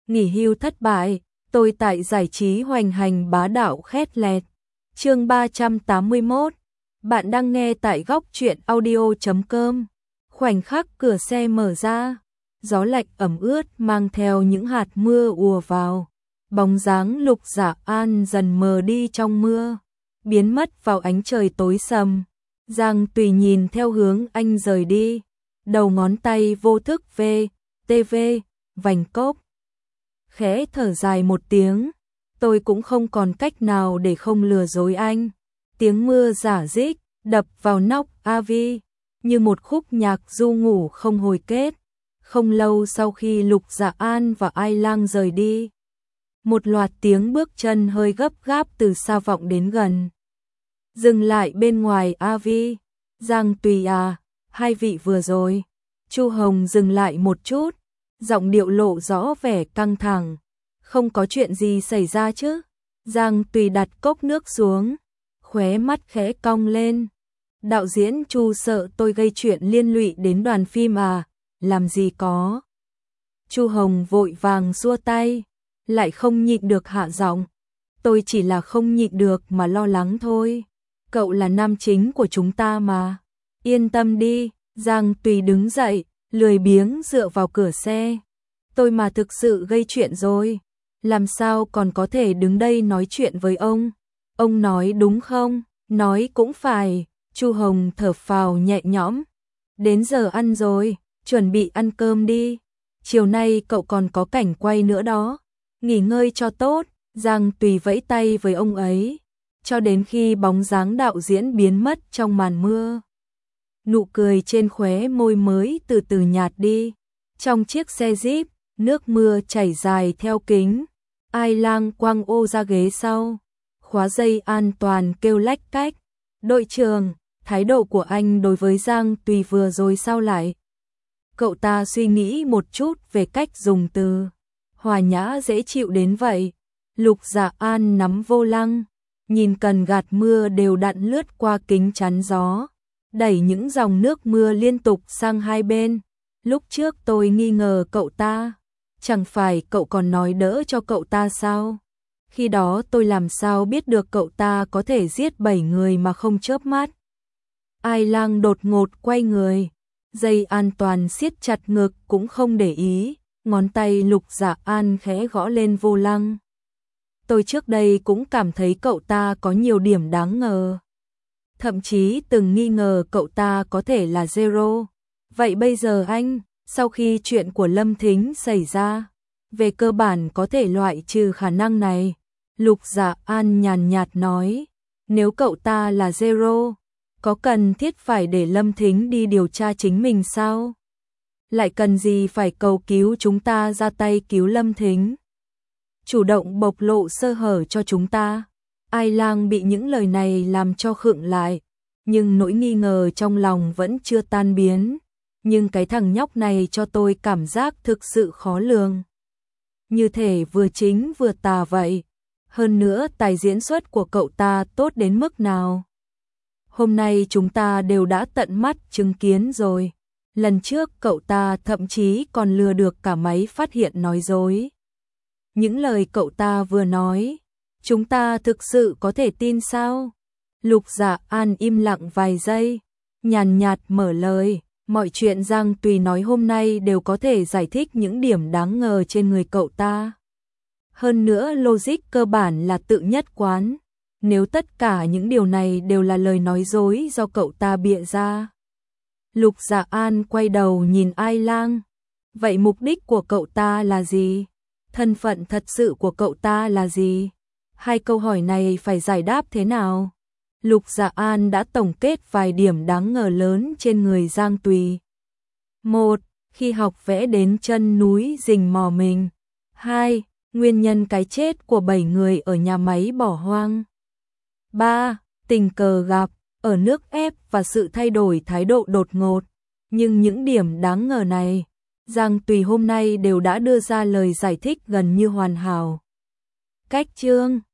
nghỉ hưu thất bại, tôi tại giải trí hoành hành bá đạo khét lẹt. Chương 381. Bạn đang nghe tại góc truyện audio.com. Khoảnh khắc cửa xe mở ra, gió lạnh ẩm ướt mang theo những hạt mưa ùa vào. Bóng dáng Lục Dạ An dần mờ đi trong mưa, biến mất vào ánh trời tối sầm. Giang Tùy nhìn theo hướng anh rời đi, đầu ngón tay vô thức TV, vành cốc. Khẽ thở dài một tiếng, tôi cũng không còn cách nào để không lừa dối anh. Tiếng mưa rả rích, đập vào nóc AV, như một khúc nhạc du ngủ không hồi kết. Không lâu sau khi Lục Dạ An và Ai Lang rời đi, một loạt tiếng bước chân hơi gấp gáp từ xa vọng đến gần. Dừng lại bên ngoài AV, Giang Tùy à, hai vị vừa rồi. Chu Hồng dừng lại một chút, giọng điệu lộ rõ vẻ căng thẳng. Không có chuyện gì xảy ra chứ? Giang Tùy đặt cốc nước xuống, khóe mắt khẽ cong lên. Đạo diễn Chu sợ tôi gây chuyện liên lụy đến đoàn phim à? Làm gì có. Chu Hồng vội vàng xua tay, lại không nhịn được hạ giọng. Tôi chỉ là không nhịn được mà lo lắng thôi. Cậu là nam chính của chúng ta mà. Yên tâm đi. Giang Tùy đứng dậy, lười biếng dựa vào cửa xe. Tôi mà thực sự gây chuyện rồi, làm sao còn có thể đứng đây nói chuyện với ông? Ông nói đúng không? Nói cũng phải. Chu Hồng thở phào nhẹ nhõm. Đến giờ ăn rồi, chuẩn bị ăn cơm đi. Chiều nay cậu còn có cảnh quay nữa đó. Nghỉ ngơi cho tốt. Giang Tùy vẫy tay với ông ấy, cho đến khi bóng dáng đạo diễn biến mất trong màn mưa. Nụ cười trên khóe môi mới từ từ nhạt đi. Trong chiếc xe Jeep, nước mưa chảy dài theo kính. Ai Lang quăng ô ra ghế sau, khóa dây an toàn kêu lách cách. Đội trưởng, thái độ của anh đối với Giang Tùy vừa rồi sao lại? Cậu ta suy nghĩ một chút về cách dùng từ hòa nhã dễ chịu đến vậy. Lục Dạ An nắm vô lăng, nhìn cần gạt mưa đều đặn lướt qua kính chắn gió, đẩy những dòng nước mưa liên tục sang hai bên. Lúc trước tôi nghi ngờ cậu ta, chẳng phải cậu còn nói đỡ cho cậu ta sao? Khi đó tôi làm sao biết được cậu ta có thể giết 7 người mà không chớp mắt. Ai Lang đột ngột quay người, dây an toàn siết chặt ngực cũng không để ý, ngón tay Lục Dạ An khẽ gõ lên vô lăng. Tôi trước đây cũng cảm thấy cậu ta có nhiều điểm đáng ngờ. Thậm chí từng nghi ngờ cậu ta có thể là Zero. Vậy bây giờ anh, sau khi chuyện của Lâm Thính xảy ra, về cơ bản có thể loại trừ khả năng này. Lục Dạ An nhàn nhạt nói, nếu cậu ta là Zero, có cần thiết phải để Lâm Thính đi điều tra chính mình sao? Lại cần gì phải cầu cứu chúng ta ra tay cứu Lâm Thính? Chủ động bộc lộ sơ hở cho chúng ta. Ai Lang bị những lời này làm cho khựng lại, nhưng nỗi nghi ngờ trong lòng vẫn chưa tan biến. Nhưng cái thằng nhóc này cho tôi cảm giác thực sự khó lường. Như thể vừa chính vừa tà vậy. Hơn nữa tài diễn xuất của cậu ta tốt đến mức nào. Hôm nay chúng ta đều đã tận mắt chứng kiến rồi. Lần trước cậu ta thậm chí còn lừa được cả máy phát hiện nói dối. Những lời cậu ta vừa nói, chúng ta thực sự có thể tin sao? Lục Dạ An im lặng vài giây, nhàn nhạt mở lời. Mọi chuyện Giang Tùy nói hôm nay đều có thể giải thích những điểm đáng ngờ trên người cậu ta. Hơn nữa logic cơ bản là tự nhất quán. Nếu tất cả những điều này đều là lời nói dối do cậu ta bịa ra. Lục Dạ An quay đầu nhìn Ai Lang. Vậy mục đích của cậu ta là gì? Thân phận thật sự của cậu ta là gì? Hai câu hỏi này phải giải đáp thế nào? Lục Dạ An đã tổng kết vài điểm đáng ngờ lớn trên người Giang Tùy. 1. Khi học vẽ đến chân núi rình mò mình. 2. Nguyên nhân cái chết của 7 người ở nhà máy bỏ hoang. 3. Tình cờ gặp, ở nước ép và sự thay đổi thái độ đột ngột. Nhưng những điểm đáng ngờ này, Giang Tùy hôm nay đều đã đưa ra lời giải thích gần như hoàn hảo. Cách chương